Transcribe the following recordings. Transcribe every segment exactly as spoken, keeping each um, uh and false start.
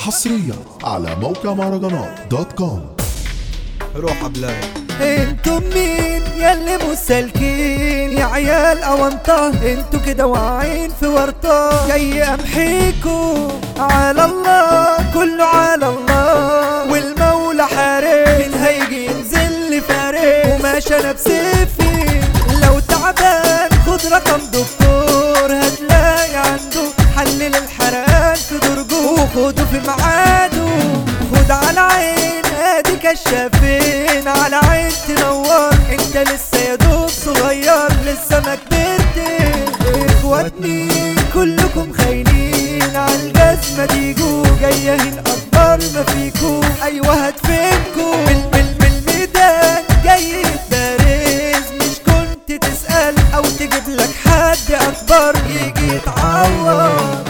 حصريا على موقع مهرجانات دوت كوم. روح بلاي. انتم مين ياللي مسالكين يا عيال اوانطه؟ انتوا كده واعين في ورطه، جاي امحيكوا على الله، كله على الله، والمولى حارق، مين هيجي ينزل لي فارق؟ وماشي انا بسيفي، لو تعبان خد رقم دكتور هتلاقي عنده حل للحرقان في درجه، وخده في ميعاده، خد على عين ادي كشافين، على عين تنور، انت لسه يا دوب صغير لسه ما كبرتش. اخواتني كلكم خاينين عالجزمة تيجوا، جايين اكبر ما فيكوا، ايوه هدفنكوا من من من الميدان جاي يتبارز، مش كنت تسأل او تجيب لك حد اكبر يجي يتعور.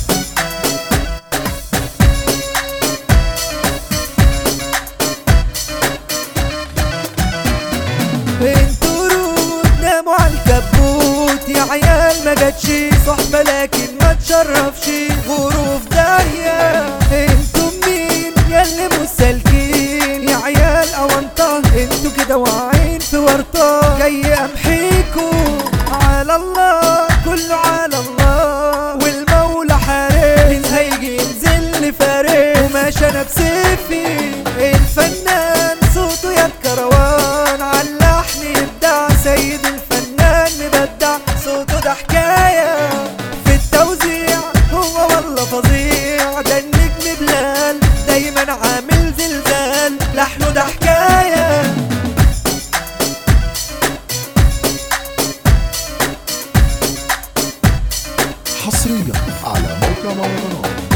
انتوا رود ناموا عالكبوت يا عيال، ما جاتش صحبة لكن ما تشرفش، غروف داهية. انتوا مين ياللي مسالكين يا عيال اوانطه؟ انتوا كده واعين في ورطة، جاي امحيكوا على الله، كله على الله، والمولى حارق، مين هيجي ينزل لي فارق؟ وماشي انا بسيفي، الفنان صوته يا الكروان، علحني يبدع سيد الفنان مبدع، صوته ده حكاية في التوزيع، هو والله فظيع، ده النجم بلال دايما عامل زلزال، لحنه ده حكاية. حصريا على موقع مهرجانات